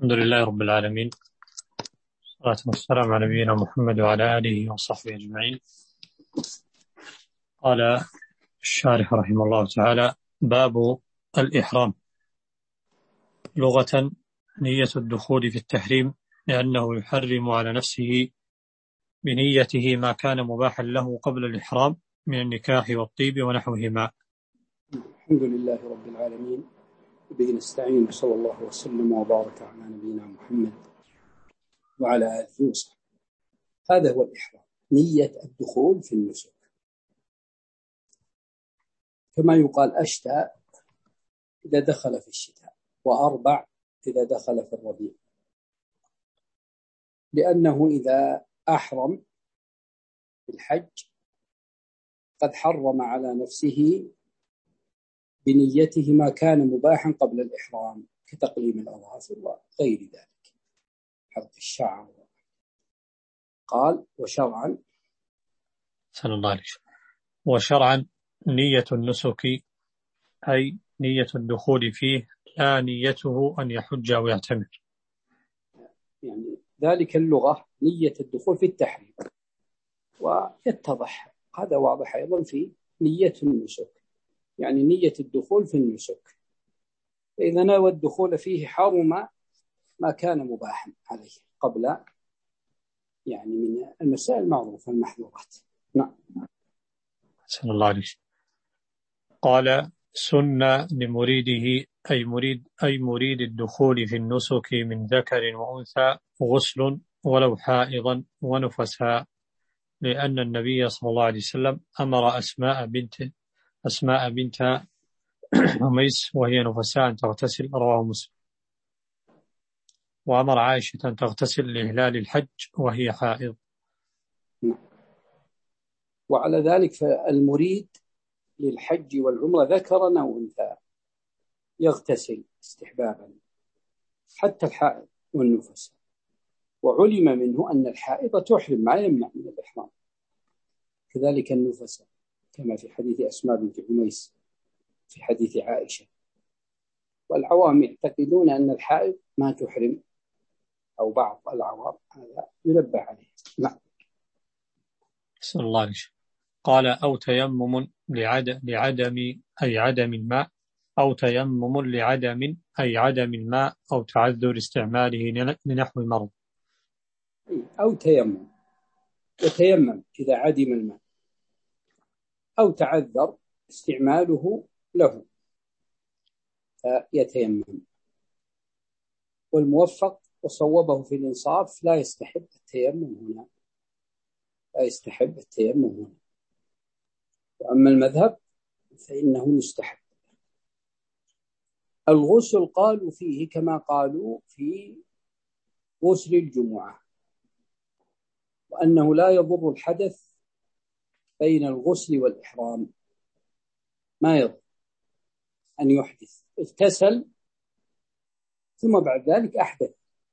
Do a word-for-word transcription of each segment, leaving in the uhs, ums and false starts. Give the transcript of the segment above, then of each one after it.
الحمد لله رب العالمين، والصلاة والسلام على نبينا محمد وعلى آله وصحبه أجمعين. قال الشارح رحمه الله تعالى: باب الإحرام. لغة: نية الدخول في التحريم، لأنه يحرم على نفسه بنيته ما كان مباحا له قبل الإحرام من النكاح والطيب ونحوهما. الحمد لله رب العالمين، وبه نستعين، صلى الله وسلم وبارك على نبينا محمد وعلى آله وصحبه. هذا هو الإحرام، نية الدخول في النسك، كما يقال أشتاء إذا دخل في الشتاء، وأربع إذا دخل في الربيع، لأنه إذا أحرم بالحج قد حرم على نفسه بنيته ما كان مباحا قبل الإحرام، كتقليم الأظافر وغير ذلك، حلق الشعر. قال: وشرعا صلى الله عليه وسلم. وشرعا نية النسك أي نية الدخول فيه، لا نيته أن يحج أو يعتمر. يعني ذلك اللغة نية الدخول في التحريم، ويتضح هذا واضح أيضا في نية النسك، يعني نية الدخول في النسك، فإذا نوى الدخول فيه حرم ما كان مباحا عليه قبل، يعني من المسائل المعروفة المحظورات. نعم. صلى الله عليه وسلم. قال: سنة لمريده أي مريد أي مريد الدخول في النسك من ذكر وأنثى غسل ولو حائضا ونفساء، لأن النبي صلى الله عليه وسلم أمر أسماء بنت أسماء بنت عميس وهي نفساء أن تغتسل، رواه مسلم. وأمر عائشة أن تغتسل لإهلال الحج وهي حائض. وعلى ذلك فالمريد للحج والعمرة ذكرا أو أنثى يغتسل استحبابا، حتى الحائض والنفس. وعلم منه أن الحائض تحرم ما يمنع من الإحرام، كذلك النفس، كما في حديث أسماء بنت عميس في حديث عائشة. والعوام يعتقدون أن الحائض ما تحرم، أو بعض العوام، هذا ينبه عليه. نعم. صلى الله عليه وسلم. قال: أو تيمم لعدم, لعدم أي عدم الماء، أو تيمم لعدم أي عدم الماء، أو تعذر استعماله لنحو المرض. أو تيمم، يتيمم إذا عدم الماء، أو تعذر استعماله له فيتيمم. والموفق وصوبه في الإنصاف لا يستحب التيمم هنا، لا يستحب التيمم هنا. وأما المذهب فإنه يستحب. الغسل قالوا فيه كما قالوا في غسل الجمعة، وأنه لا يضر الحدث بين الغسل والإحرام، ما يضر أن يحدث، اغتسل ثم بعد ذلك أحدث،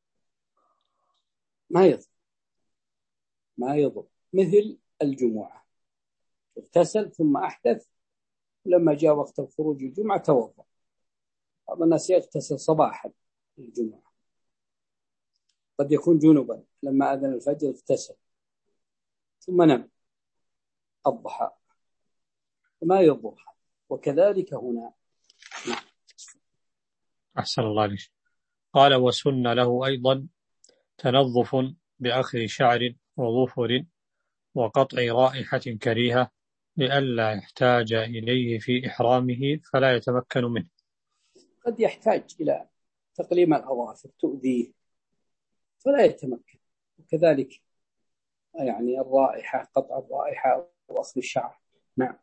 ما يضر ما يضر مثل الجمعة، اغتسل ثم أحدث، ولما جاء وقت الخروج الجمعة توضأ. بعض الناس يغتسل صباحا الجمعة، قد يكون جنبا، لما أذن الفجر اغتسل ثم نام الضحى، وما يضر. وكذلك هنا. نعم. أحسن الله عليك. قال: وسن له أيضا تنظف بأخذ شعر وظفر وقطع رائحة كريهة، لئلا يحتاج إليه في إحرامه فلا يتمكن منه. قد يحتاج إلى تقليم الأظافر تؤذيه فلا يتمكن، وكذلك يعني الرائحة، قطع الرائحة وأخذ الشعر. نعم.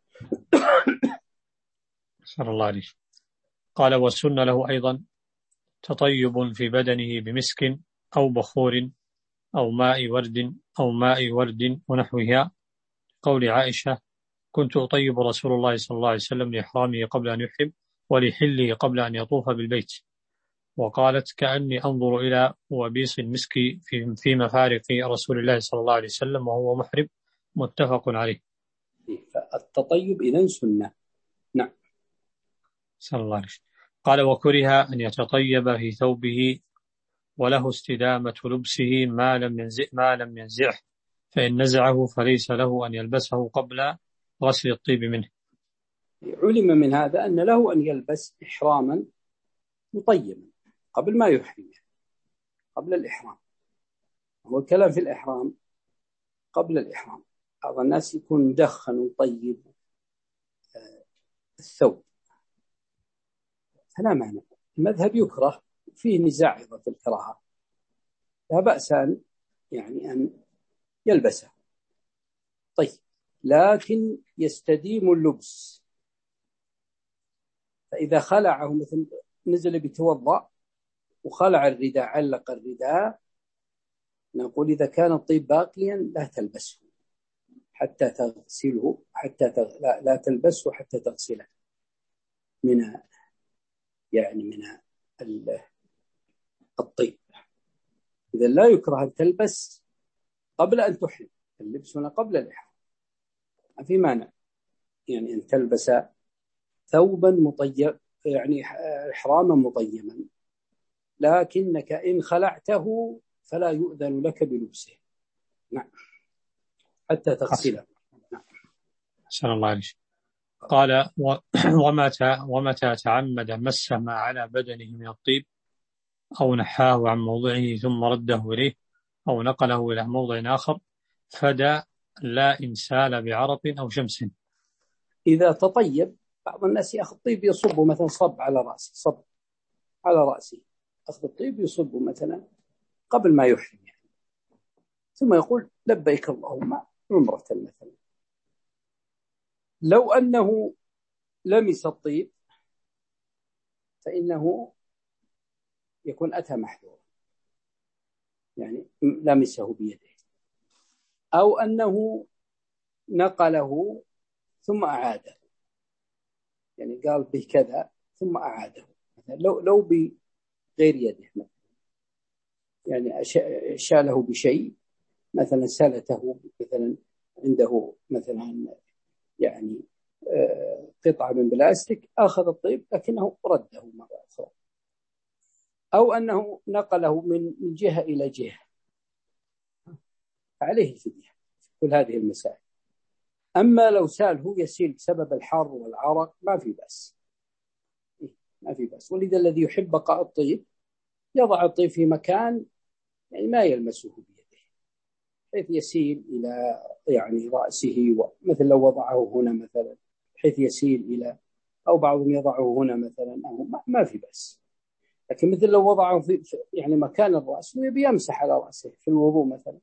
صلى الله عليه. قال: وسن له أيضا تطيب في بدنه بمسك أو بخور أو ماء ورد أو ماء ورد ونحوها، قول عائشة: كنت أطيب رسول الله صلى الله عليه وسلم لإحرامه قبل أن يحرم ولحله قبل أن يطوف بالبيت. وقالت: كأني أنظر إلى وبيص المسك في في مفارق رسول الله صلى الله عليه وسلم وهو محرم. متفق عليه. فالتطيب إذن سنة. نعم. صلى الله عليه وسلم. قال: وكره أن يتطيب في ثوبه وله استدامة لبسه ما لم ينزع ما لم ينزعه، فإن نزعه فليس له أن يلبسه قبل غسل الطيب منه. علم من هذا أن له أن يلبس إحراما مطيبا قبل ما يحرم، قبل الإحرام. هو الكلام في الإحرام قبل الإحرام. بعض الناس يكون مدخن وطيب الثوب، فلا معنى. المذهب يكره، فيه نزاع في الكراهة، لا بأس أن يعني أن يلبسه. طيب، لكن يستديم اللبس، فإذا خلعه، مثل نزل بيتوضأ وخلع الرداء، علق الرداء، نقول إذا كان الطيب باقيا لا تلبسه حتى تغسله، حتى تغ... لا, لا تلبسه حتى تغسله من يعني من الطيب. إذا لا يكره أن تلبس قبل أن تحرم، اللبس هنا قبل الإحرام، ما في مانع يعني أن تلبس ثوبا مطيب، يعني إحراما مطيما، لكنك إن خلعته فلا يؤذن لك بلبسه. نعم، حتى تغسله. نعم. أحسن الله عليك. قال: ومتى ومتى تعمد مس ما على بدنه من الطيب أو نحاه عن موضعه ثم رده إليه أو نقله إلى موضع آخر فدا لا إنسال بعرق أو شمس. إذا تطيب، بعض الناس يأخذ طيب يصبه مثلا صب على رأسه، صب على رأسه، أخذ الطيب يصبه مثلا قبل ما يحرم يعني. ثم يقول لبيك اللهم عمرة مثلا. لو أنه لمس الطيب فإنه يكون أتى محذورا، يعني لمسه بيده، أو أنه نقله ثم أعاده، يعني قال به كذا ثم أعاده، لو لو بغير يده مثلا، يعني شاله بشيء، مثلا سلته مثلا عنده مثلا يعني قطعة من بلاستيك، أخذ الطيب لكنه رده مرة أخرى، أو أنه نقله من جهة إلى جهة، عليه الفدية كل هذه المسائل. أما لو سال هو يسيل بسبب الحر والعرق ما في بأس، ما في بأس. ولذا الذي يحب بقاء الطيب يضع الطيب في مكان يعني ما يلمسه بيده، حيث يسيل إلى يعني رأسه، مثل لو وضعه هنا مثلا حيث يسيل إلى، أو بعضهم يضعه هنا مثلا، أو ما في بأس. لكن مثل لو وضعه في يعني مكان الرأس ويبي يمسح على رأسه في الوضوء مثلا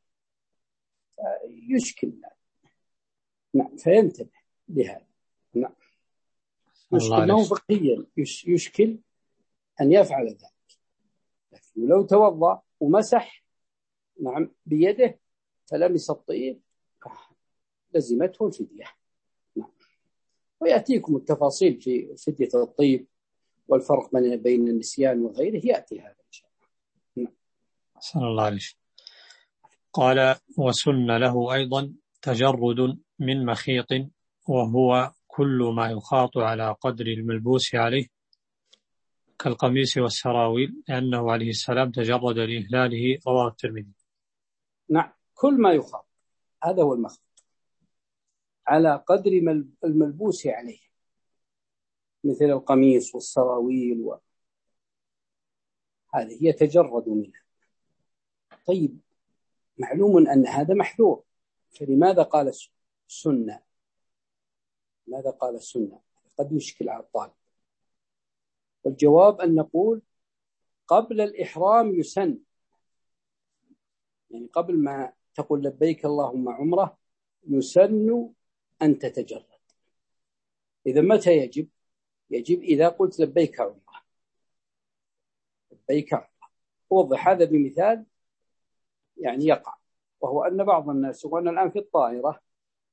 يشكل. نعم، فينتبه لهذا. نعم، يشكل ما هو فقهيا، يشكل أن يفعل ذلك. لكن لو توضأ ومسح نعم بيده فلمس الطيب لزمته الفدية. نعم. ويأتيكم التفاصيل في فدية الطيب والفرق بين النسيان وغيره، يأتي هذا إن شاء الله. نعم. صلى الله عليه وسلم. قال: وسن له أيضا تجرد من مخيط، وهو كل ما يخاط على قدر الملبوس عليه كالقميص والسراويل، لأنه عليه السلام تجرد لإهلاله، رواه الترمذي. نعم، كل ما يخاط هذا هو المخيط، على قدر الملبوس عليه، مثل القميص والسراويل و... هذه يتجرد منها. طيب، معلوم أن هذا محذور، فلماذا قال السنة؟ ماذا قال السنة؟ قد يشكل على الطالب. والجواب أن نقول قبل الإحرام يسن، يعني قبل ما تقول لبيك اللهم عمرة يسن أن تتجرد. إذا متى يجب؟ يجب إذا قلت لبيك عمرة، لبيك عمرة. أوضح هذا بمثال يعني يقع، وهو أن بعض الناس، وأنا الآن في الطائرة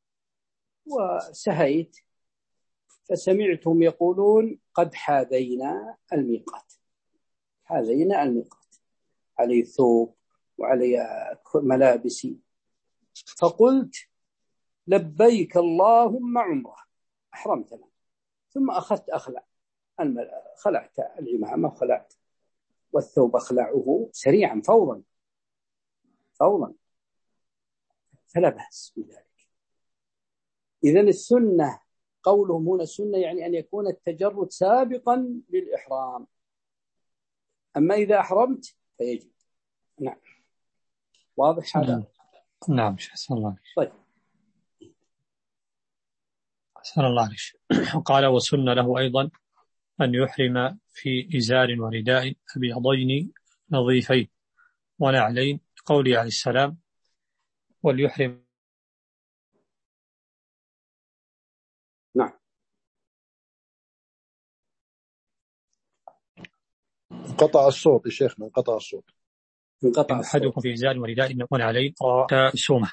وسهيت فسمعتهم يقولون قد حاذينا الميقات، حاذينا الميقات، علي ثوب وعلي ملابسي، فقلت لبيك اللهم عمره، أحرمتنا، ثم أخذت أخلع خلعت العمامة وخلعت والثوب أخلعه سريعا فورا فورا، فلا بأس بذلك. إذن السنة، قولهم هنا السنة يعني أن يكون التجرد سابقا للإحرام، أما إذا أحرمت فيجب. نعم، واضح هذا؟ نعم. أحسن الله عليك. طيب. أحسن الله عليك. قال وسن له أيضا أن يحرم في إزار ورداء أبيضين نظيفين ونعلين، قولي عليه السلام وليحرم. نعم. انقطع الصوت يا شيخنا، انقطع الصوت. انقطع أحدكم في إزار ورداء ونعلين تسومة.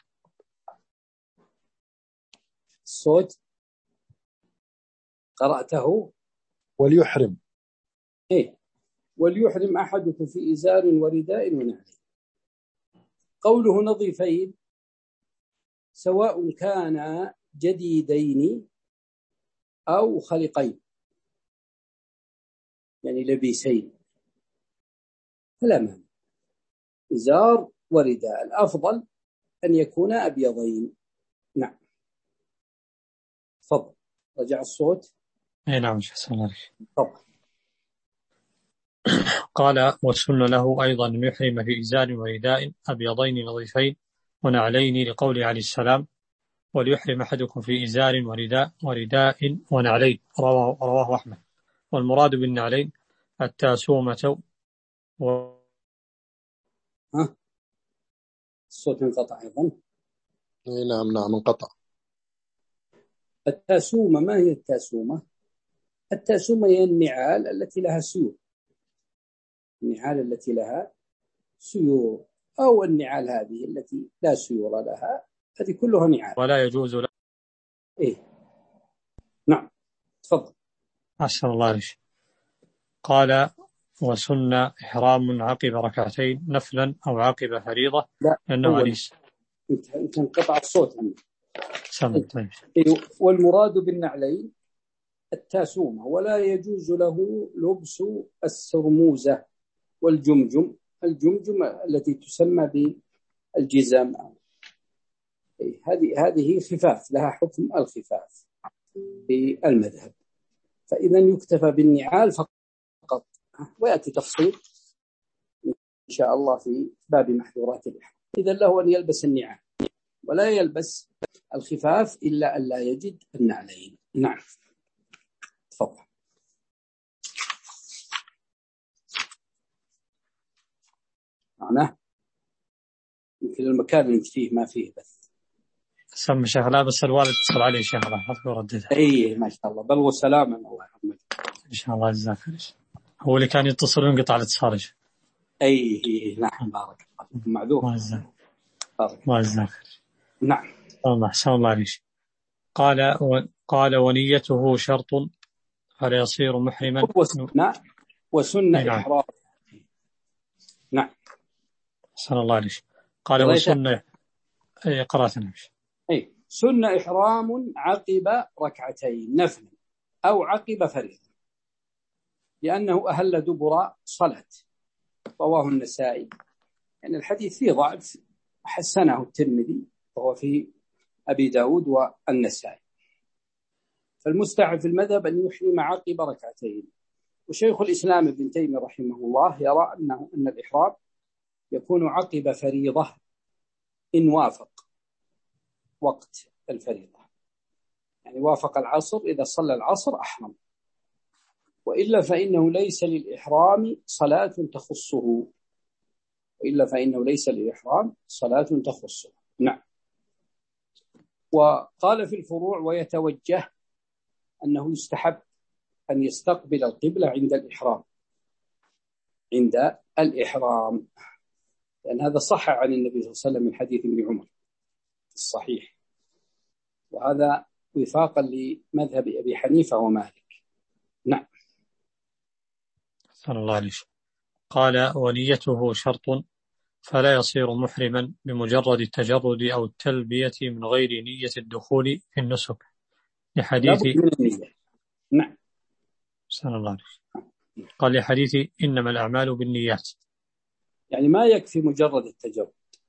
الصوت قرأته وليحرم. إيه، وليحرم أحدكم في إزار ورداء ونعلين. قوله نظيفين سواء كان جديدين أو خلقين، يعني لبيسين، فلا مانع. إزار ورداء الأفضل أن يكون أبيضين. نعم، تفضل. رجع الصوت. اي نعم. أحسن الله عليك. تفضل. قال وسن له أيضا أن يحرم في إزار ورداء أبيضين نظيفين ونعلين، لقوله عليه السلام وليحرم أحدكم في إزار ورداء ورداء ونعلين، رواه, رواه أحمد. والمراد بالنعلين التاسومة و... ها، الصوت انقطع أيضا. نعم نعم انقطع. التاسومة، ما هي التاسومة؟ التاسومة هي النعال التي لها سيور، النعال التي لها سيور، أو النعال هذه التي لا سيور لها، هذه كلها نعال. ولا يجوز له. إيه نعم، تفضل. أحسن الله عليك. قال وسن إحرام عقب ركعتين نفلا أو عقب فريضة، لا، لأنه عليه انت انقطع الصوت عنه. سمت. إيه. والمراد بالنعلين التاسومة، ولا يجوز له لبس السرموزة والجمجم، الجمجم التي تسمى بالجزام. إيه. هذه هذه خفاف، لها حكم الخفاف في المذهب، فإذا يكتفى بالنعال فقط، ويأتي تفصيل إن شاء الله في باب محظورات الإحرام. إذا له أن يلبس النعال ولا يلبس الخفاف إلا أن لا يجد النعلين. نعم، تفضل. معناه يمكن المكان اللي انت فيه ما فيه بث. سم شيخ. لا بس الوالد اتصل عليه شيخ، الله يحفظه ويردده. اي ما شاء الله، بل وسلاما. الله يرحمه ان شاء الله. جزاك الله. هو اللي كان يتصل وينقطع الاتصال. اي نعم، بارك الله فيكم. معذور. ما جزاك بارك ما جزاك. نعم. الله احسن الله عليك. قال و... قال ونيته شرط فلا يصير محرما. وسنة وسنة نعم. إحرام. نعم، أحسن الله عليك. قال وسنة. أي قرأتنا. أي سنة إحرام عقب ركعتين نفل أو عقب فريضة، لأنه أهل دبر صلاة، رواه النسائي. يعني الحديث فيه ضعف، حسنه الترمذي، وهو في أبي داود والنسائي. فالمستحب في المذهب أن يحرم عقب ركعتين. وشيخ الإسلام ابن تيمية رحمه الله يرى أنه أن الإحرام يكون عقب فريضة إن وافق وقت الفريضة، يعني وافق العصر، إذا صلى العصر أحرم، وإلا فإنه ليس للإحرام صلاة تخصه، وإلا فإنه ليس للإحرام صلاة تخصه. نعم. وقال في الفروع ويتوجه أنه يستحب أن يستقبل القبلة عند الإحرام، عند الإحرام، لأن هذا صح عن النبي صلى الله عليه وسلم من حديث ابن عمر الصحيح، وهذا وفاقا لمذهب أبي حنيفة ومالك. نعم. صلى الله عليه وسلم. قال ونيته شرط فلا يصير محرما بمجرد التجرد أو التلبية من غير نية الدخول في النسك، لحديث. نعم. صلى الله عليه وسلم. قال لحديث إنما الأعمال بالنيات، يعني ما يكفي مجرد التجرد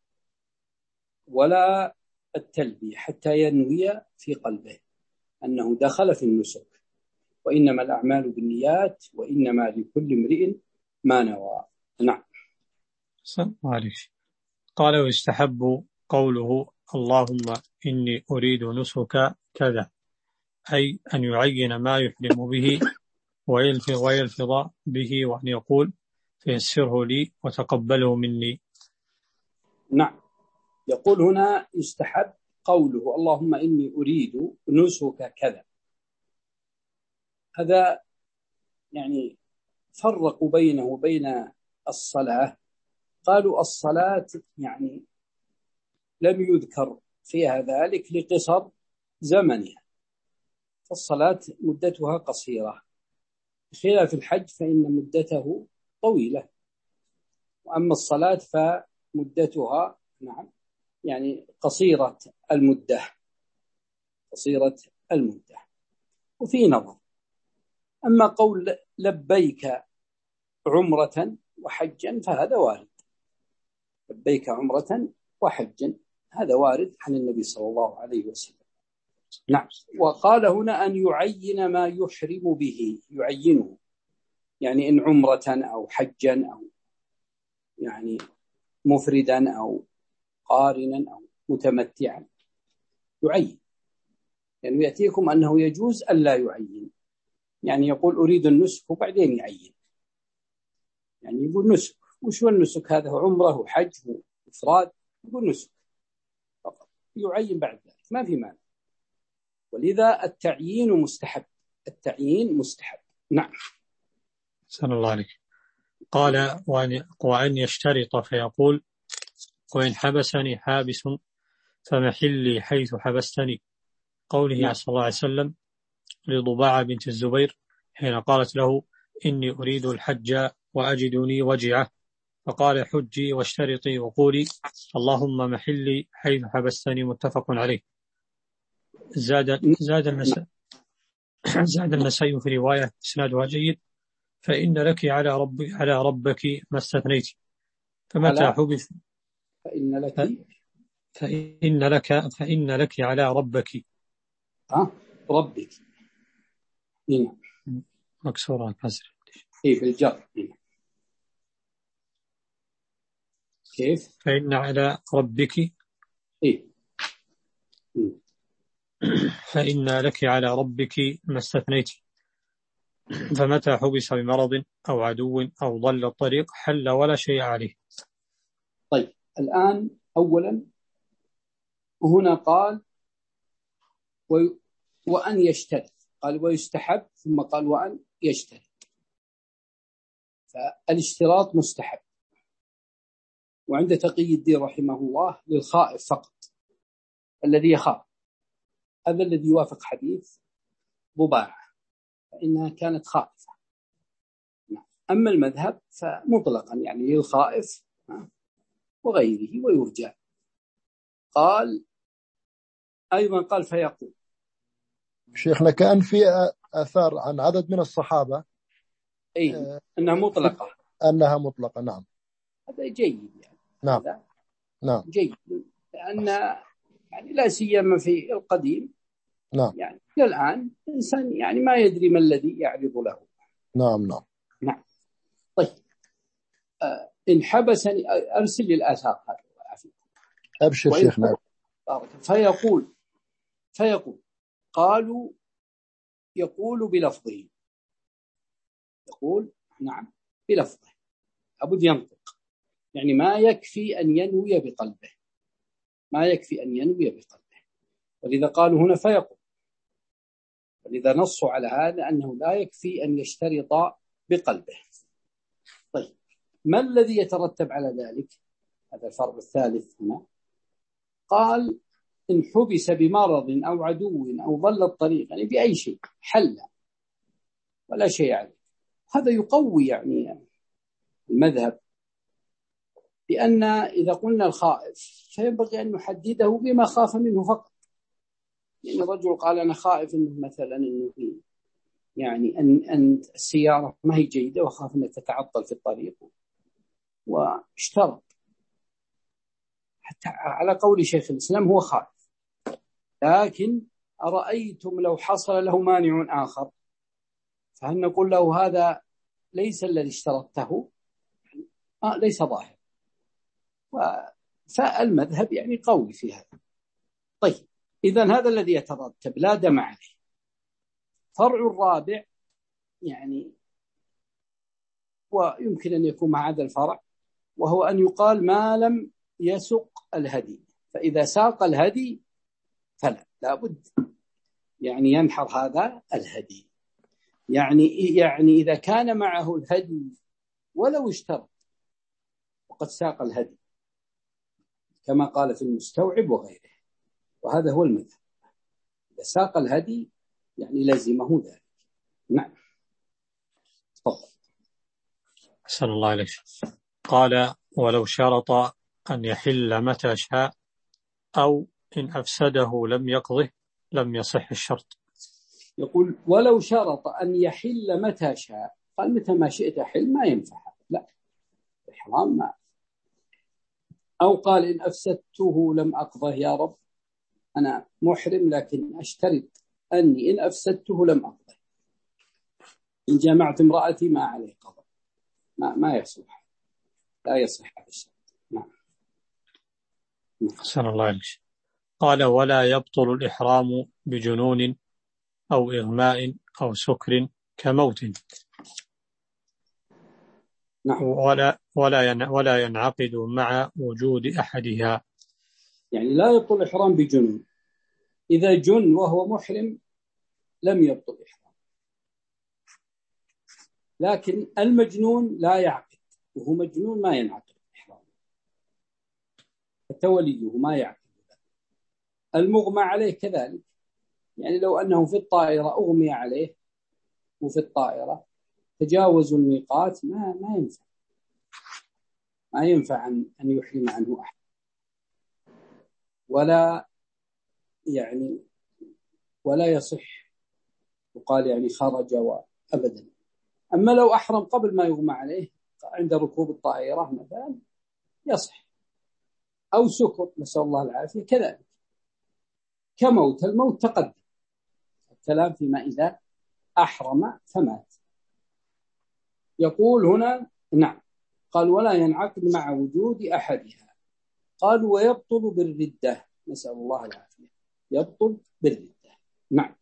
ولا التلبية حتى ينوي في قلبه أنه دخل في النسك، وإنما الأعمال بالنيات وإنما لكل امرئ ما نوى. نعم. معلش. قال ويستحب قوله اللهم إني أريد نسك كذا، أي أن يعين ما يحرم به ويلفظ ويلفظ به، وأن يقول فيسره لي وتقبله مني. نعم. يقول هنا يستحب قوله اللهم إني أريد نسك كذا. هذا يعني فرقوا بينه وبين الصلاة، قالوا الصلاة يعني لم يذكر فيها ذلك لقصر زمنها، فالصلاة مدتها قصيرة، خلاف الحج فإن مدته طويلة، وأما الصلاة فمدتها نعم يعني قصيرة المدة قصيرة المدة. وفي نظر، أما قول لبيك عمرة وحجا فهذا وارد، لبيك عمرة وحجا هذا وارد عن النبي صلى الله عليه وسلم. نعم. وقال هنا أن يعين ما يحرم به، يعينه يعني إن عمرة أو حجا أو يعني مفردا أو قارنا أو متمتعا يعين، يعني يأتيكم أنه يجوز أن لا يعين، يعني يقول أريد النسك وبعدين يعين، يعني يقول نسك، وش هو النسك؟ هذا هو عمره وحج وإفراد، يقول نسك فقط، يعين بعد ذلك ما في مانع. ولذا التعيين مستحب، التعيين مستحب. نعم. سأل الله عليك. قال وأن, وأن يشترط فيقول وإن حبسني حابس فمحلي حيث حبستني، قوله نعم. صلى الله عليه وسلم لضباعة بنت الزبير حين قالت له إني أريد الحج وأجدني وجعة، فقال حجي واشترطي وقولي اللهم محلي حيث حبستني، متفق عليه. زاد زاد النسائي زاد النسائي في رواية إسنادها جيد فإن لك على رب على ربك ما استثنيت، فمتى حبس فإن لك فإن لك فإن لك على ربك ها ربك هنا مكسورة كسر كيف الجر كيف فإن على ربك إيه؟ فإن لك على ربك ما استثنيت، فمتى حبس بمرض أو عدو أو ضل الطريق حل ولا شيء عليه. طيب الآن أولا هنا قال و... وأن يشترط، قال ويستحب، ثم قال وأن يشترط، فالاشتراط مستحب. وعند تقي الدين رحمه الله للخائف فقط، الذي يخاف، هذا الذي يوافق حديث ضباعة فإنها كانت خائفة. أما المذهب فمطلقا يعني للخائف وغيره ويرجع. قال أيضا قال فيقول شيخنا كان في آثار عن عدد من الصحابة أي آه أنها مطلقة، أنها مطلقة. نعم هذا جيد يعني. نعم هذا نعم جيد، لأن يعني لا سيما في القديم نعم يعني الآن إنسان يعني ما يدري ما الذي يعرض له. نعم نعم نعم. طيب آه إن حبسني أرسل لي الآثار هذه. أبشر شيخنا. فيقول فيقول قالوا يقول بلفظه، يقول نعم بلفظه، أبد ينطق، يعني ما يكفي أن ينوي بقلبه، ما يكفي أن ينوي بقلبه. ولذا قالوا هنا فيقول، ولذا نصوا على هذا أنه لا يكفي أن يشترط بقلبه. طيب ما الذي يترتب على ذلك؟ هذا الفرق الثالث هنا. قال إن حبس بمرض أو عدو أو ضل الطريق، يعني بأي شيء حل ولا شيء عليه. هذا يقوي يعني المذهب، لأن إذا قلنا الخائف فينبغي أن نحدده بما خاف منه فقط. يعني رجل قال أنا خائف إنه مثلا إنه في يعني أن أن السيارة ما هي جيدة وخاف أنها تتعطل في الطريق واشترط، حتى على قول شيخ الإسلام هو خائف. لكن أرأيتم لو حصل له مانع آخر، فهل نقول له هذا ليس الذي اشترطته؟ آه ليس ظاهر. فالمذهب يعني قوي في هذا. طيب إذن هذا الذي يترتب لا دم عليه. فرع الرابع يعني ويمكن أن يكون مع هذا الفرع، وهو أن يقال ما لم يسق الهدي، فإذا ساق الهدي فلا لابد يعني ينحر هذا الهدي. يعني يعني إذا كان معه الهدي ولو اشترط وقد ساق الهدي كما قال في المستوعب وغيره، وهذا هو المذهب، إذا ساق الهدي يعني لزمه ذلك. نعم تفضل. أحسن الله عليك. قال ولو شرط أن يحل متى شاء أو إن أفسده لم يقضه لم يصح الشرط. يقول ولو شرط أن يحل متى شاء، قال متى ما شئت حل، ما ينفع، لا إحرام ما. أو قال إن أفسدته لم أقضه يا رب، أنا محرم لكن أشترط أني إن أفسدته لم أقضه، إن جمعت امرأتي ما عليه قضاء، ما ما يصلح، لا يصح هذا الشرط. نعم. أحسن الله عليك. قال ولا يبطل الإحرام بجنون أو إغماء أو سكر كموت. نعم. ولا ولا ولا ينعقد مع وجود أحدها. يعني لا يبطل الإحرام بجنون، إذا جن وهو محرم لم يبطل الإحرام، لكن المجنون لا يعقد، وهو مجنون ما ينعقد الإحرام، التوليه ما يعقد. المغمى عليه كذلك، يعني لو أنه في الطائرة أغمي عليه وفي الطائرة تجاوزوا الميقات ما ما ينفع ما ينفع أن أن يحرم عنه أحد، ولا يعني ولا يصح وقال يعني خرج وأبدا. أما لو أحرم قبل ما يغمى عليه عند ركوب الطائرة مثلا يصح، أو سكر نسأل الله العافية كذلك. كموت، الموت تقدم الكلام فيما إذا أحرم فمات. يقول هنا نعم، قال ولا ينعقد مع وجود أحدها. قال ويبطل بالردة، نسأل الله العافية، يبطل بالردة. نعم.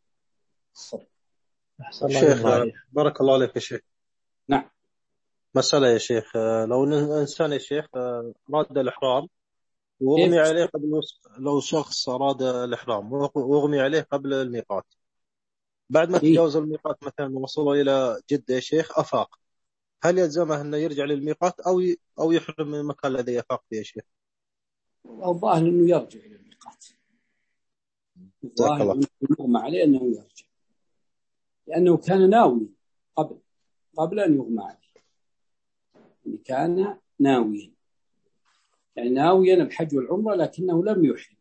شيخ بارك الله عليك يا شيخ. نعم. مسألة يا شيخ، لو الإنسان يا شيخ أراد الإحرام وأغمي عليه قبل، لو شخص أراد الإحرام وأغمي عليه قبل الميقات، بعد ما تجاوز الميقات مثلا وصل إلى جدة يا شيخ أفاق، هل يلزمه أنه يرجع للميقات أو أو يحرم من المكان الذي أفاق فيه يا شيخ؟ الظاهر أنه يرجع إلى الميقات، الظاهر أنه يغمى عليه أنه يرجع، لأنه كان ناوي قبل قبل أن يغمى عليه، يعني كان ناويا، يعني ناويا الحج والعمرة لكنه لم يحرم.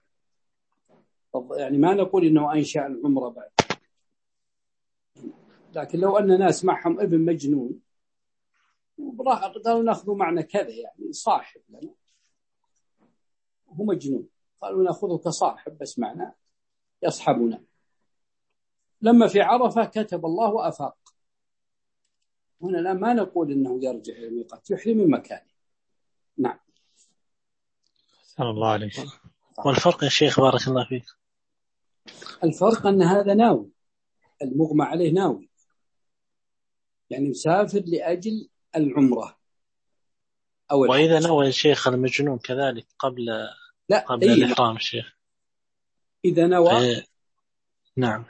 يعني ما نقول إنه أنشأ العمرة بعد، لكن لو أن ناس معهم ابن مجنون قالوا نأخذ معنا كذا، يعني صاحب لنا هو مجنون، قالوا نأخذه كصاحب بس معنا يصحبنا. لما في عرفة كتب الله وأفاق، هنا لا ما نقول إنه يرجع إلى الميقات، يحرم من مكانه. نعم. سلام الله عليك. والفرق يا شيخ بارك الله فيك؟ الفرق أن هذا ناوي، المغمى عليه ناوي، يعني مسافر لأجل العمرة أو وإذا نوى يا شيخ المجنون كذلك قبل لا قبل أي الإحرام الشيخ إذا نوى في... نعم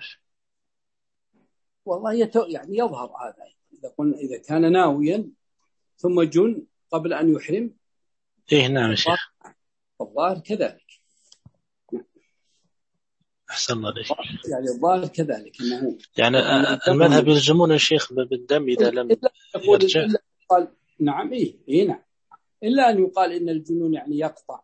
والله يتو... يعني يظهر هذا، إذا قلنا إذا كان ناويا ثم جن قبل أن يحرم إيه نعم يا شيخ الظاهر كذلك. نعم. أحسن الله عليك. يعني الظاهر كذلك إنه يعني المذهب يلزمون الشيخ بالدم إذا لم يرجع. إلا قال نعم إيه إيه نعم، إلا أن يقال إن الجنون يعني يقطع،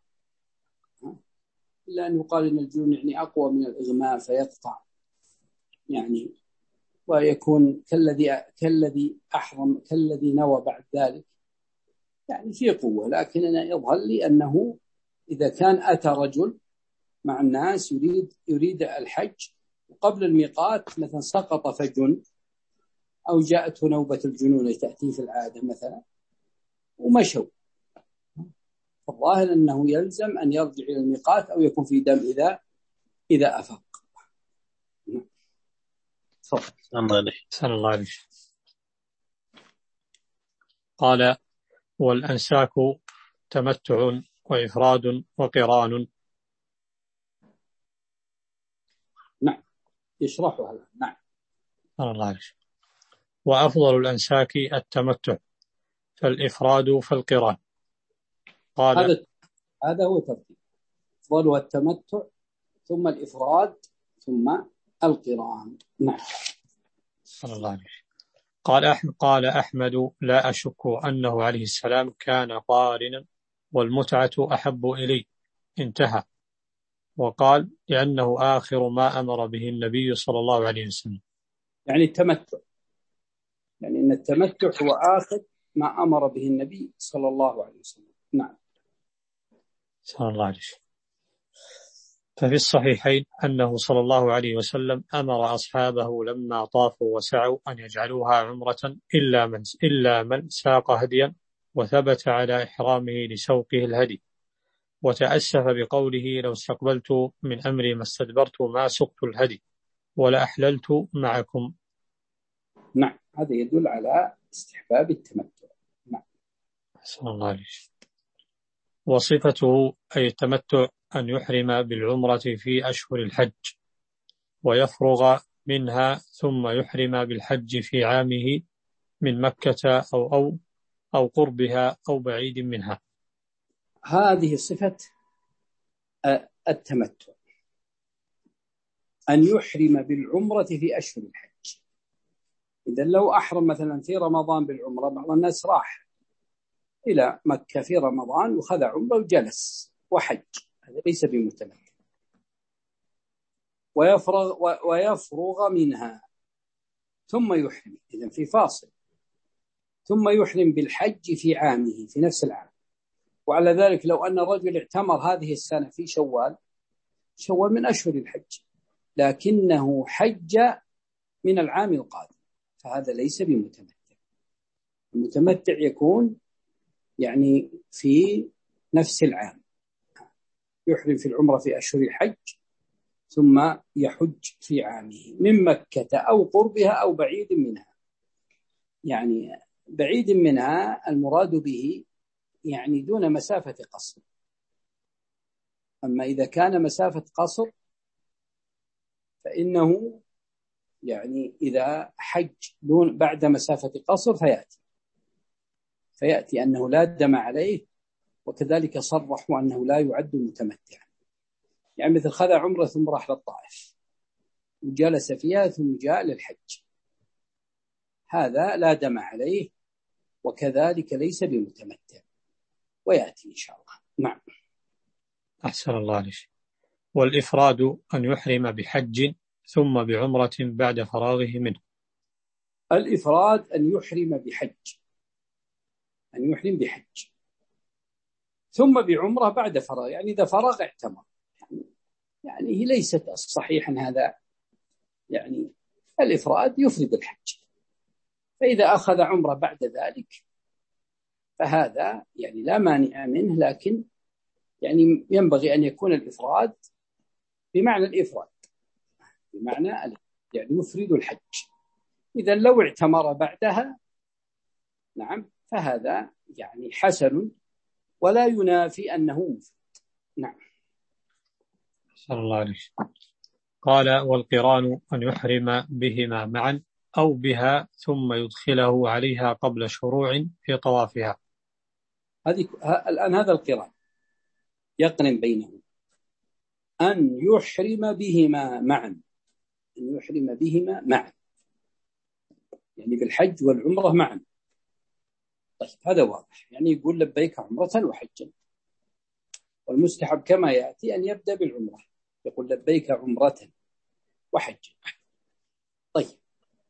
إلا أن يقال إن الجنون يعني أقوى من الإغماء فيقطع، يعني ويكون كالذي كالذي أحرم كالذي نوى بعد ذلك، يعني في قوة. لكن أنا يظهر لي أنه إذا كان أتى رجل مع الناس يريد يريد الحج وقبل الميقات مثلا سقط فجن أو جاءته نوبة الجنون تأتي في العادة مثلا ومشوا، فالظاهر أنه يلزم أن يرجع إلى الميقات أو يكون في دم إذا إذا أفق. صلى الله عليه. قال: والأنساك تمتع وإفراد وقران. نعم يشرحها الآن. نعم. صلى الله عليه. وأفضل الأنساك التمتع، فالإفراد فالقران. قال: هذا هذا هو ترتيب، أفضلها التمتع ثم الإفراد ثم القران. نعم. صلى الله عليه. قال أحمد, قال أحمد: لا أشك أنه عليه السلام كان قارنا والمتعة أحب إلي. انتهى. وقال: لأنه آخر ما أمر به النبي صلى الله عليه وسلم. يعني التمتع، يعني أن التمتع هو آخر ما أمر به النبي صلى الله عليه وسلم. نعم. صلى الله عليه. ففي الصحيحين أنه صلى الله عليه وسلم أمر أصحابه لما طافوا وسعوا أن يجعلوها عمرة إلا من, إلا من ساق هديا وثبت على إحرامه لسوقه الهدي، وتأسف بقوله: لو استقبلت من أمري ما استدبرت ما سقت الهدي ولا أحللت معكم. نعم، هذا يدل على استحباب التمتع. نعم. صلى الله عليه. وصفته أي التمتع أن يحرم بالعمرة في أشهر الحج ويفرغ منها ثم يحرم بالحج في عامه من مكة أو أو أو قربها أو بعيد منها. هذه صفة التمتع، أن يحرم بالعمرة في أشهر الحج. إذا لو أحرم مثلا في رمضان بالعمرة، بعض الناس راح إلى مكة في رمضان وخذ عمرة وجلس وحج، هذا ليس بمتمتع. ويفرغ ويفرغ منها ثم يحرم، إذن في فاصل، ثم يحرم بالحج في عامه في نفس العام. وعلى ذلك لو أن الرجل اعتمر هذه السنة في شوال، شوال من أشهر الحج، لكنه حج من العام القادم، فهذا ليس بمتمتع. المتمتع يكون يعني في نفس العام، يحرم في العمرة في أشهر الحج ثم يحج في عامه من مكة أو قربها أو بعيد منها. يعني بعيد منها المراد به يعني دون مسافة قصر. أما إذا كان مسافة قصر فإنه يعني إذا حج دون بعد مسافة قصر فيأتي فيأتي أنه لا دم عليه، وكذلك صرحوا أنه لا يعد متمتعا. يعني مثل خذ عمره ثم راح للطائف وجلس فيها ثم جاء للحج، هذا لا دم عليه، وكذلك ليس بمتمتع، ويأتي إن شاء الله. نعم. أحسن الله عليك. والإفراد أن يحرم بحج ثم بعمرة بعد فراغه منه. الإفراد أن يحرم بحج، أن يحرم بحج ثم بعمرة بعد فراغ، يعني إذا فرغ اعتمر. يعني هي ليست الصحيح أن هذا، يعني الإفراد يفرد الحج، فإذا أخذ عمرة بعد ذلك فهذا يعني لا مانع منه، لكن يعني ينبغي أن يكون الإفراد بمعنى الإفراد، بمعنى يعني يفرد الحج. إذا لو اعتمر بعدها نعم فهذا يعني حسن ولا ينافي أنه مفرد. نعم. صلى الله عليه. قال: والقران أن يحرم بهما معا أو بها ثم يدخله عليها قبل شروع في طوافها. هذه الآن هذا القران يقرن بينهم، أن يحرم بهما معا، أن يحرم بهما معا يعني بالحج والعمرة معا. طيب هذا واضح، يعني يقول لبيك عمرة وحجا، والمستحب كما يأتي أن يبدأ بالعمرة، يقول لبيك عمرة وحجا. طيب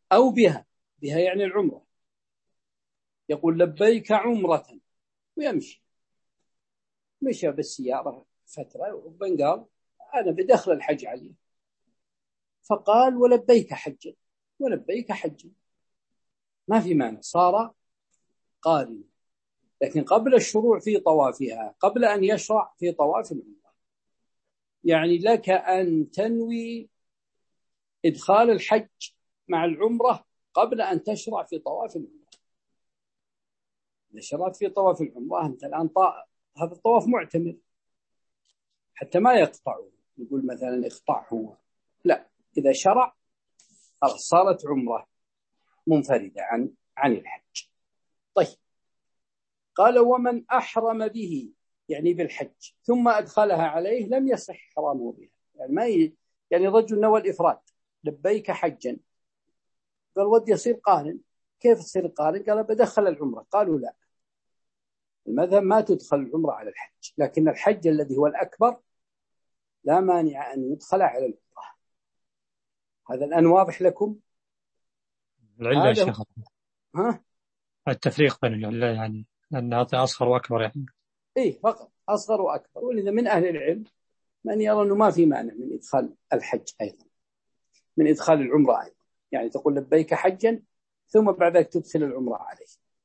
أو بها، بها يعني العمرة، يقول لبيك عمرة ويمشي، مشى بالسيارة فترة وبن قال أنا بدخل الحج عليه، فقال ولبيك حجا، ولبيك حجا، ما في معنى، صار قارنا. لكن قبل الشروع في طوافها، قبل أن يشرع في طواف العمرة، يعني لك أن تنوي إدخال الحج مع العمرة قبل أن تشرع في طواف العمرة. إذا شرعت في طواف العمرة أنت الآن طا... هذا الطواف معتمر، حتى ما يقطعه، يقول مثلا اقطع هو، لا، إذا شرع خلاص صارت عمرة منفردة عن عن الحج. طيب، قال ومن أحرم به يعني بالحج ثم أدخلها عليه لم يصح حرامه بها، يعني ما ي... يعني رجل نوى الإفراد لبيك حجا، قال ودي يصير قارن، كيف تصير قارن؟ قال بدخل العمرة، قالوا لا، المذهب ما تدخل العمرة على الحج، لكن الحج الذي هو الأكبر لا مانع أن يدخل على العمرة. هذا الآن واضح لكم؟ العلة يا شيخ ها؟ التفريق بين العلة، يعني أن هذا أصغر وأكبر يعني. إيه فقط أصغر وأكبر، ولذا من أهل العلم من يرى أنه ما في مانع من إدخال الحج أيضا، من إدخال العمرة أيضا، يعني تقول لبيك حجا ثم بعد ذلك تدخل العمرة عليه.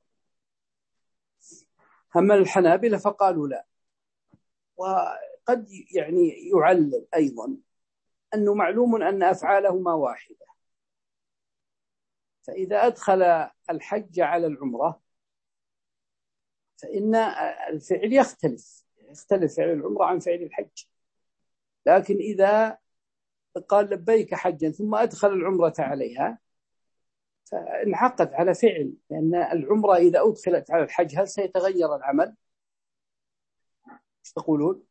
أما الحنابلة فقالوا لا، وقد يعني يعلل أيضا أنه معلوم أن أفعالهما واحدة، فإذا أدخل الحج على العمرة فإن الفعل يختلف، يختلف فعل العمرة عن فعل الحج. لكن إذا قال لبيك حجا ثم أدخل العمرة عليها فانعقد على فعل، لأن العمرة إذا أدخلت على الحج هل سيتغير العمل؟ ايش تقولون؟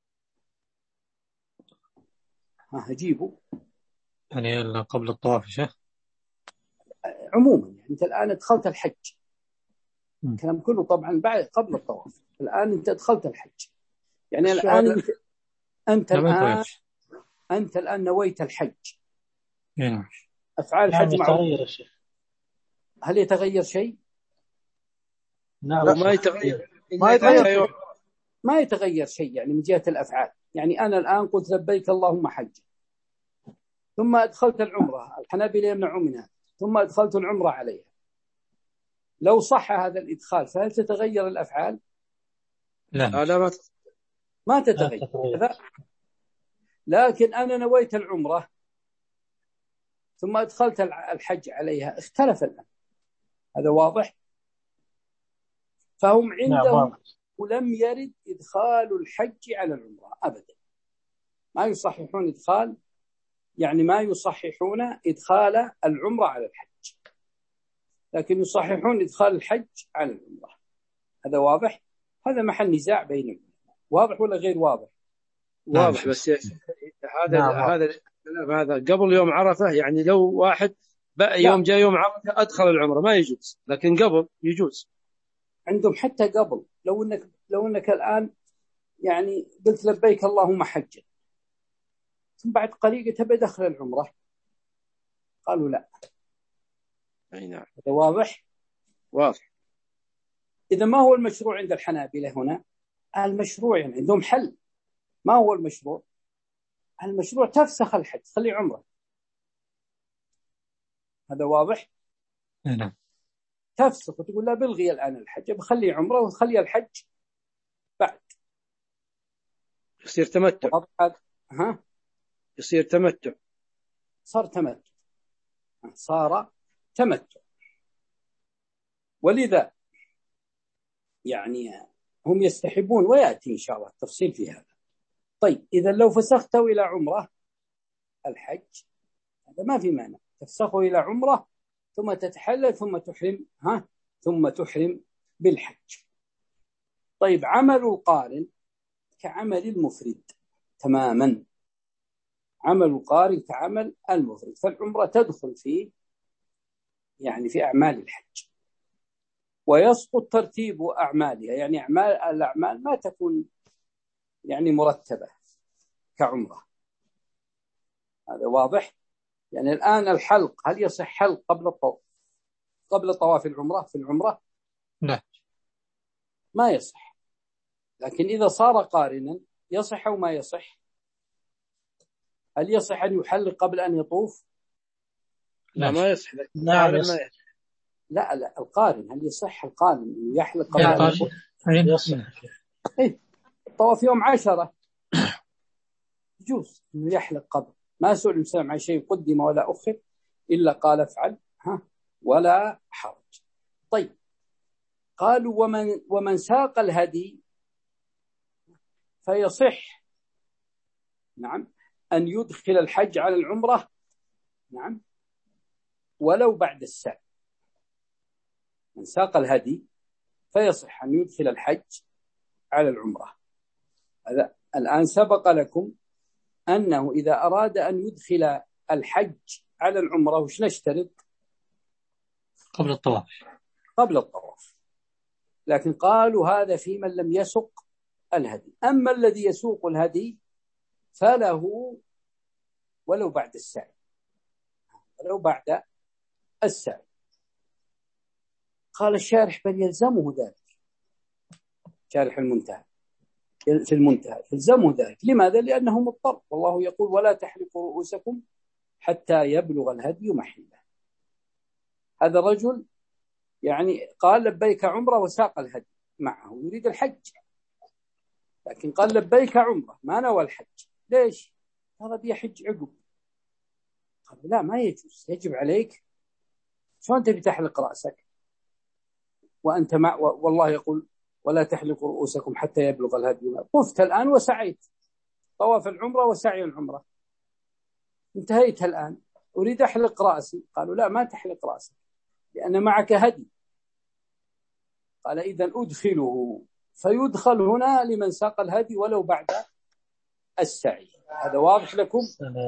ها هجيبوا. يعني قبل الطواف يا شيخ؟ عموما يعني أنت الآن أدخلت الحج، الكلام كله طبعا بعد قبل الطواف، الآن أنت أدخلت الحج، يعني الآن أنت, أنت الآن أنت الآن نويت الحج. نعم. أفعال الحج نعم يتغير يا شيخ. هل يتغير شيء؟ نعم ما يتغير، ما يتغير ما يتغير شيء يعني من جهة الأفعال. يعني أنا الآن قلت لبيك اللهم حج، ثم أدخلت العمرة، الحنابلة يمنعون منها، ثم أدخلت العمرة عليها، لو صح هذا الإدخال فهل تتغير الأفعال؟ لا لا ما ما تتغير. لكن أنا نويت العمرة ثم أدخلت الحج عليها، اختلف الآن. هذا واضح؟ فهم عندهم ولم يرد إدخال الحج على العمرة أبدا، ما يصححون إدخال، يعني ما يصححون إدخال العمرة على الحج، لكن يصححون إدخال الحج على العمرة. هذا واضح؟ هذا محل نزاع بينهم. واضح ولا غير واضح؟ واضح. بس هذا هذا هذا قبل يوم عرفة، يعني لو واحد بقى يوم جاء يوم عرفة أدخل العمرة ما يجوز، لكن قبل يجوز عندهم. حتى قبل لو انك لو انك الان يعني قلت لبيك اللهم حجا ثم بعد قليل تبي دخل العمرة، قالوا لا. اي نعم. هذا واضح؟ واضح. إذا ما هو المشروع عند الحنابلة هنا؟ المشروع يعني عندهم حل. ما هو المشروع؟ المشروع تفسخ الحج، خلي عمره. هذا واضح؟ نعم. تفسخ وتقول لا بلغي الآن الحج، بخلي عمره وخلي الحج بعد. يصير تمتع. ها؟ يصير تمتع. صار تمتع. صار تمتع. ولذا يعني هم يستحبون، ويأتي إن شاء الله التفصيل في هذا. طيب إذا لو فسخته إلى عمره الحج هذا ما في مانع، تفسخه إلى عمره ثم تتحلل ثم تحرم، ها ثم تحرم بالحج. طيب عمل القارن كعمل المفرد تماما، عمل القارن كعمل المفرد، فالعمرة تدخل في يعني في أعمال الحج، ويسقط ترتيب أعمالها، يعني أعمال الأعمال ما تكون يعني مرتبة كعمرة. هذا واضح؟ يعني الآن الحلق، هل يصح حلق قبل الطواف قبل طواف العمرة في العمرة؟ لا، ما يصح. لكن إذا صار قارنا يصح أو ما يصح؟ هل يصح أن يحلق قبل أن يطوف؟ لا ما يصح. نعم يصح. لا لا القارن، هل يصح القارن يحلق قبل نعم أن يطوف؟ يصح. إيه الطواف يوم عشرة يجوز إنه يحلق قبل. ما سئل الإنسان عن شيء قدم ولا أخر إلا قال افعل ها ولا حرج. طيب قالوا ومن ومن ساق الهدي فيصح نعم أن يدخل الحج على العمرة نعم ولو بعد السعي. من ساق الهدي فيصح أن يدخل الحج على العمرة. هذا الآن سبق لكم أنه إذا أراد أن يدخل الحج على العمرة وش نشترط؟ قبل الطواف. قبل الطواف. لكن قالوا هذا في من لم يسق الهدي. أما الذي يسوق الهدي فله ولو بعد السعي، ولو بعد السعي. قال الشارح بل يلزمه ذلك، شارح المنتهى في المنتهى يلزمه ذلك. لماذا؟ لأنه مضطر، والله يقول ولا تحلقوا رؤوسكم حتى يبلغ الهدي محله. هذا الرجل يعني قال لبيك عمره وساق الهدي معه يريد الحج، لكن قال لبيك عمره ما نوى الحج. ليش؟ هذا بيحج عقب. قال لا ما يجوز، يجب عليك. شلون تبي تحلق رأسك وأنت مع والله يقول ولا تحلقوا رؤوسكم حتى يبلغ الهدي. طفت الآن وسعيت طواف العمرة وسعي العمرة، انتهيت الآن أريد أحلق رأسي. قالوا لا ما تحلق رأسك لأن معك هدي. قال إذن أدخله، فيدخل هنا لمن ساق الهدي ولو بعد السعي. هذا واضح لكم؟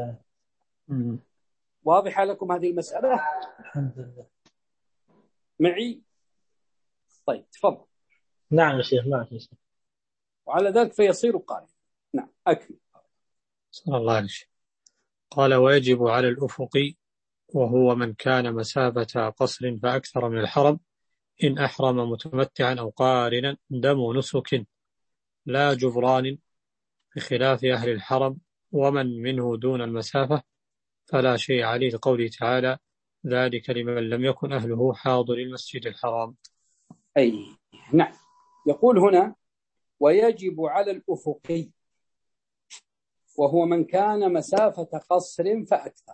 واضحة لكم هذه المسألة؟ الحمد لله. معي؟ طيب تفضل. نعم يا شيخ. نعم يا شيخ. وعلى ذلك فيصير قارئ. نعم أكمل. صلى الله عليه وسلم. قال ويجب على الأفق وهو من كان مسافة قصر فأكثر من الحرم إن أحرم متمتعا أو قارنا دم نسك لا جبران، بخلاف أهل الحرم ومن منه دون المسافة فلا شيء عليه، لقوله تعالى ذلك لمن لم يكن أهله حاضر المسجد الحرام. أي نعم. يقول هنا ويجب على الأفقي وهو من كان مسافة قصر فأكثر.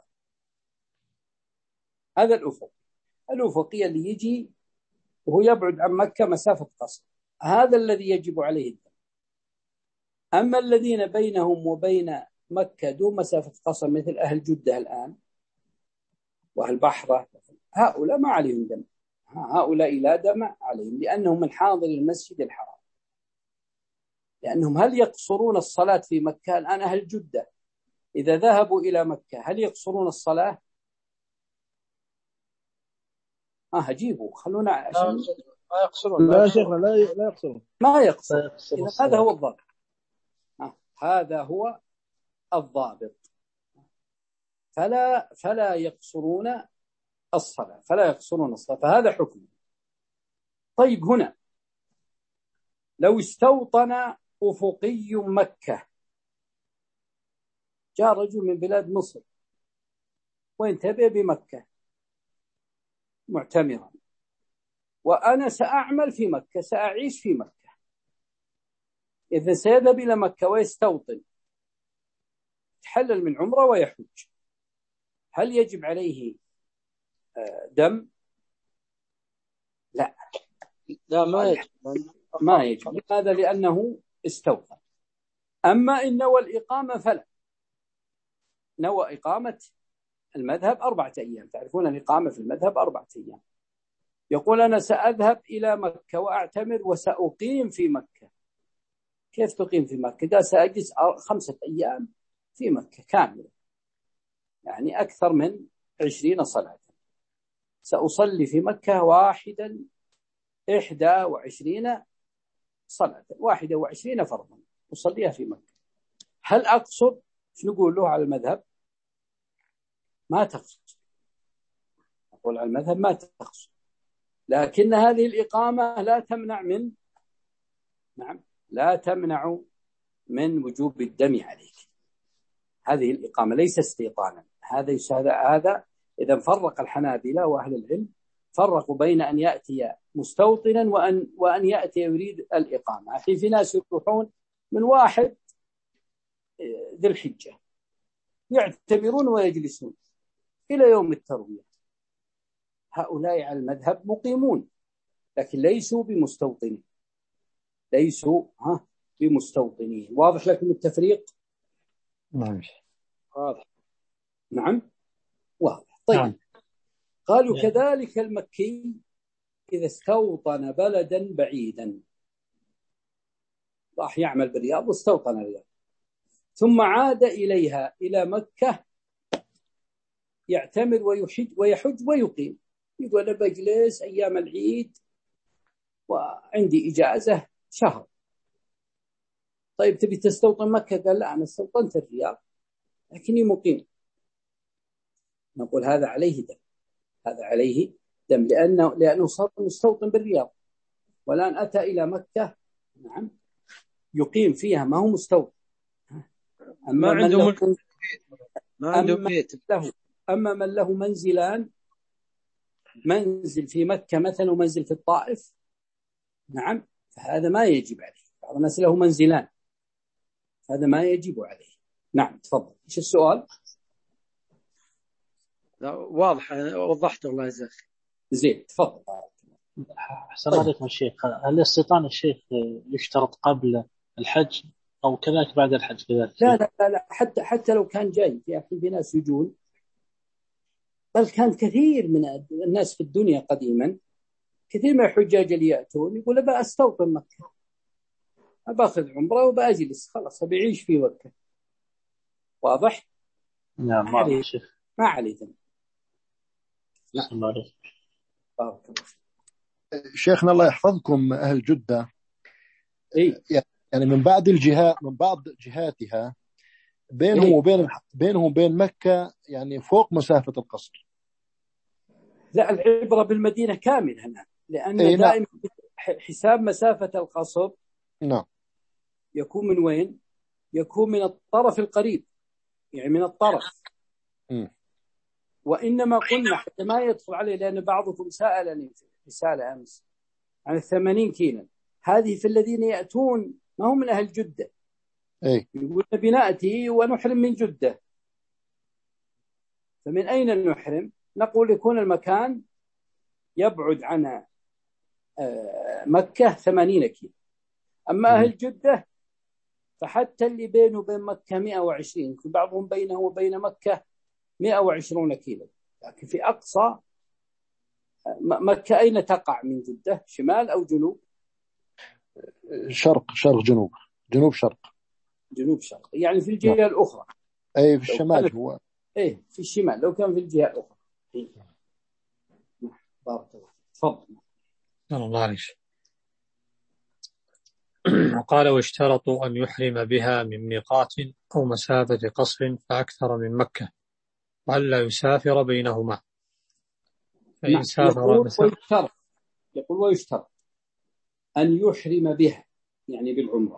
هذا الأفق الأفقي اللي يجي وهو يبعد عن مكة مسافة قصر، هذا الذي يجب عليه الدم. أما الذين بينهم وبين مكة دون مسافة قصر مثل أهل جدة الآن وأهل بحرة، هؤلاء ما عليهم دم. هؤلاء لا دم عليهم لأنهم من حاضر المسجد الحرام. لأنهم هل يقصرون الصلاة في مكة؟ الآن أهل جدة إذا ذهبوا إلى مكة هل يقصرون الصلاة؟ آه جيبوا خلونا عشان ما يقصرون. لا شيخنا لا لا يقصرون. ما يقصر. هذا هو الضابط. آه. هذا هو الضابط. فلا فلا يقصرون الصلاة، فلا يقصرون الصلاة، فهذا حكم. طيب هنا لو استوطن أفقي مكة، جاء رجل من بلاد مصر وانتبه بمكة معتمرا، وأنا سأعمل في مكة سأعيش في مكة، إذا سيذهب إلى مكة ويستوطن تحلل من عمره ويحج، هل يجب عليه دم؟ لا لا ما يجب. ما يجب. هذا لأنه استوطن. أما إن نوى الإقامة فلا. نوى إقامة المذهب أربعة أيام، تعرفون الإقامة في المذهب أربعة أيام. يقول أنا سأذهب إلى مكة وأعتمر وسأقيم في مكة. كيف تقيم في مكة؟ ده سأجلس خمسة أيام في مكة كاملة، يعني أكثر من عشرين صلاة. سأصلي في مكة واحدا إحدى وعشرين صلاة، واحدة وعشرين فرضا أصليها في مكة. هل أقصر؟ شو نقول له على المذهب؟ ما تقصر، نقول على المذهب ما تقصر، لكن هذه الإقامة لا تمنع من نعم لا تمنع من وجوب الدم عليك. هذه الإقامة ليس استيطانا. هذا هذا إذا فرق الحنابلة وأهل العلم فرقوا بين أن يأتي مستوطنا وأن وأن يأتي يريد الإقامة. الحين في ناس يروحون من واحد ذي الحجة يعتمرون ويجلسون إلى يوم التروية، هؤلاء على المذهب مقيمون لكن ليسوا بمستوطنين، ليسوا ها بمستوطنين. واضح لكم التفريق؟ نعم واضح. نعم واضح. طيب نعم. قالوا كذلك المكي إذا استوطن بلدا بعيدا، راح يعمل بالرياض واستوطن الرياض ثم عاد إليها إلى مكة يعتمر ويحج ويحج ويقيم، يقول أنا بجلس أيام العيد وعندي إجازة شهر. طيب تبي تستوطن مكة؟ قال لا أنا استوطنت الرياض لكني مقيم. نقول هذا عليه دم، هذا عليه دم لأنه لأنه صار مستوطن بالرياض والآن أتى إلى مكة نعم يقيم فيها ما هو مستوطن. أما ما عنده له ما عنده بيت له أما من له منزلان، منزل في مكة مثلا ومنزل في الطائف نعم فهذا ما يجب عليه. بعض الناس له منزلان هذا ما يجب عليه. نعم تفضل. ايش السؤال؟ واضح وضحت الله يجزاك. زين تفضل. أحسن عليكم الشيخ. هل الاستيطان الشيخ يشترط قبل الحج أو كذلك بعد الحج كذلك؟ لا لا لا, لا. حتى حتى لو كان جاي في أخي في ناس يجون، بل كان كثير من الناس في الدنيا قديما كثير من الحجاج اللي يأتون يقول أبى أستوطن مكة، أبى أخذ عمرة وبأجلس خلاص بيعيش في مكة. واضح؟ نعم ما عليه شيخ ما عليه ذنب. نعم عليه. شيخنا الله يحفظكم أهل جدة إيه؟ يعني من بعد الجهات من بعض جهاتها بينهم إيه؟ وبين بينهم وبين مكة يعني فوق مسافة القصر. لا العبرة بالمدينة كامل هنا لأن إيه دائما نعم. حساب مسافة القصر نعم يكون من وين؟ يكون من الطرف القريب يعني من الطرف م. وإنما قلنا حتى ما يدخل عليه، لأن بعضكم سألني رسالة أمس عن الثمانين كيلو، هذه في الذين يأتون ما هم من أهل جدة. إيه؟ يقول بنأتي ونحرم من جدة، فمن أين نحرم؟ نقول يكون المكان يبعد عن مكة ثمانين كيلو. أما أهل جدة فحتى اللي بينه وبين مكة مئة وعشرين، في بعضهم بينه وبين مكة مئة وعشرين كيلو. لكن في أقصى مكة أين تقع من جدة؟ شمال أو جنوب؟ شرق شرق جنوب جنوب شرق جنوب شرق يعني في الجهة نعم. الأخرى. أي في الشمال هو إيه في الشمال لو كان في الجهة الأخرى. إيه. بارك الله. تفضل. الله عليك. وقال واشترطوا أن يحرم بها من ميقات أو مسافة قصر فأكثر من مكة وألا يسافر بينهما. فإن نعم. سافر يقول مسافر ويشترط يقول ويشترط أن يحرم بها يعني بالعمرة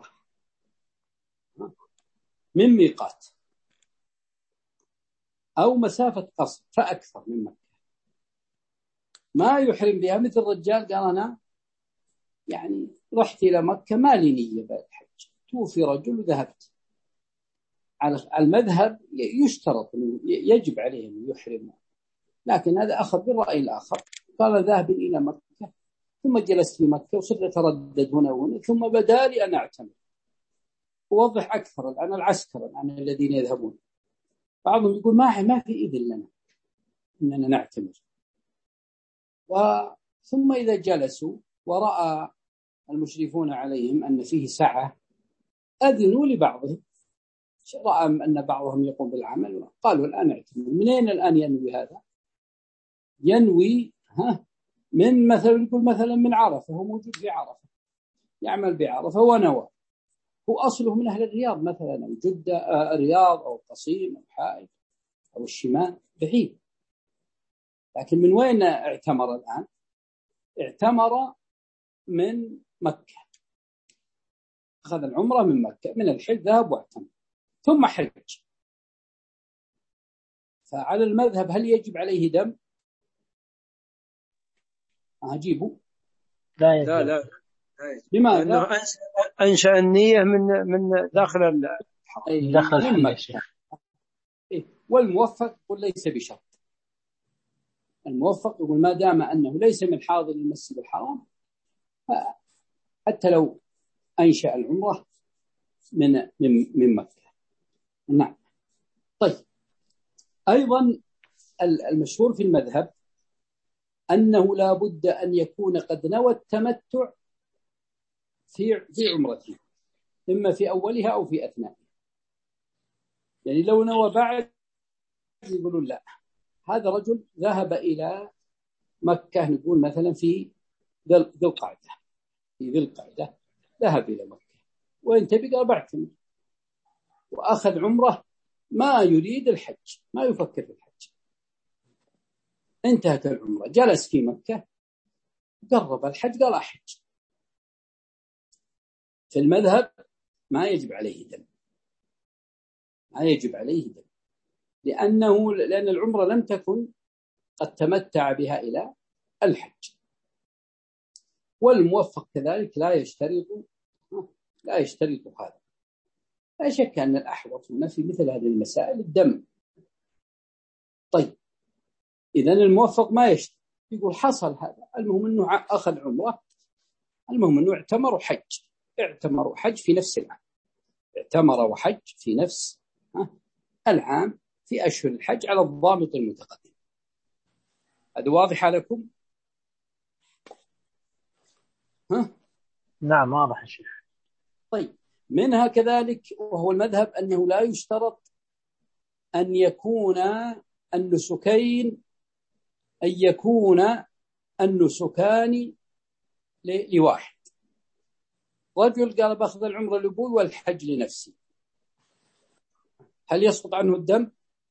من ميقات أو مسافة قصر فأكثر من مكة. ما يحرم بها مثل الرجال قال أنا يعني رحت إلى مكة ما لي نية بعد الحج، توفي رجل وذهبت. على المذهب يشترط يجب عليه أن يحرم، لكن هذا أخذ بالرأي الآخر. قال ذاهب إلى مكة ثم جلست في مكة وصرت أتردد هنا وهنا ثم بدا لي أن أعتمر. ووضح أكثر الآن العسكر عن الذين يذهبون، بعضهم يقول ما ما في إذن لنا أننا نعتمر. ثم إذا جلسوا ورأى المشرفون عليهم أن فيه سعة أذنوا لبعضهم، رأى أن بعضهم يقوم بالعمل قالوا الآن اعتمر. منين الآن ينوي هذا؟ ينوي ها من مثلا يقول مثلا من عرفة، هو موجود في عرفة يعمل بعرفة ونوى، هو أصله من أهل الرياض مثلا أو جدة آه رياض أو قصيم أو حائف أو الشمال، بعيد. لكن من وين اعتمر الآن؟ اعتمر من مكة، أخذ العمرة من مكة، من الحج ذهب واعتمر ثم حج. فعلى المذهب هل يجب عليه دم؟ أجيبه لا يجب. لا لا لماذا؟ لأنه أنشأ النية من من داخل أي داخل من مكة. إيه. والموفق يقول ليس بشرط. الموفق يقول ما دام أنه ليس من حاضر المسجد الحرام حتى لو أنشأ العمرة من من من مكة. نعم. طيب أيضا المشهور في المذهب أنه لا بد أن يكون قد نوى التمتع في في عمرته، إما في أولها أو في أثنائها. يعني لو نوى بعد يقولون لا، هذا رجل ذهب إلى مكة، نقول مثلا في ذي القعدة، في ذي القعدة ذهب إلى مكة وانتبه قال بعتمر وأخذ عمره، ما يريد الحج، ما يفكر في الحج، انتهت العمرة، جلس في مكة، قرب الحج قال أحج. في المذهب ما يجب عليه دم، ما يجب عليه دم، لأنه لأن العمرة لم تكن قد تمتع بها إلى الحج. والموفق كذلك لا يشترط لا يشترط هذا. لا شك أن الأحوط هنا في مثل هذه المسائل الدم. طيب إذن الموفق ما يشترط، يقول حصل هذا، المهم أنه أخذ عمرة، المهم أنه اعتمر وحج، اعتمر وحج في نفس العام، اعتمر وحج في نفس العام في أشهر الحج على الضابط المتقدم. هذا واضح لكم؟ ها؟ نعم واضح يا شيخ. طيب منها كذلك وهو المذهب أنه لا يشترط أن يكون النسكين أن يكون النسكان لواحد. رجل قال بأخذ العمرة لأبوي والحج لنفسي، هل يسقط عنه الدم؟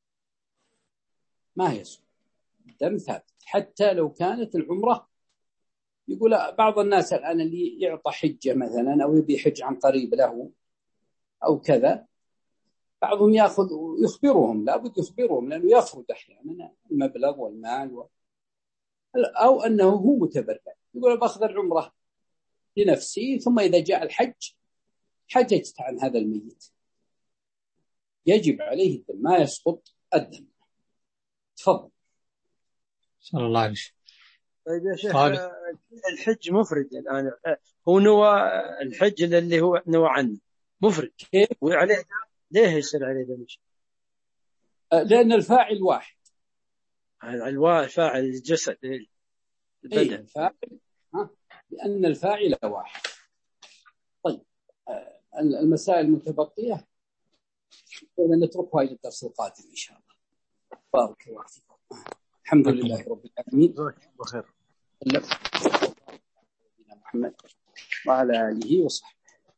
ما يسقط، الدم ثابت حتى لو كانت العمرة. يقول بعض الناس الآن اللي يعطى حجة مثلا أو يبي حج عن قريب له أو كذا، بعضهم يأخذ يخبرهم، لا بد يخبرهم لأنه يفرض أحيانا المبلغ والمال و... أو أنه هو متبرع، يقول بأخذ العمرة لنفسي ثم إذا جاء الحج حججت عن هذا الميت، يجب عليه الدم، ما يسقط الدم. تفضل. صلى الله عليه وسلم. طيب يا شيخ الحج مفرد الآن، هو نوى الحج اللي هو نوى عنه مفرد وعليه ليه يصير عليه دم؟ لأن الفاعل واحد، الفاعل الجسد البدن. أي الفاعل، ها، لأن الفاعل واحد. طيب المسائل المتبقية نتركها إلى الدرس القادم إن شاء الله. بارك الله فيكم. الحمد لله رب العالمين. جزاك الله خير. محمد وعلى آله وصحبه.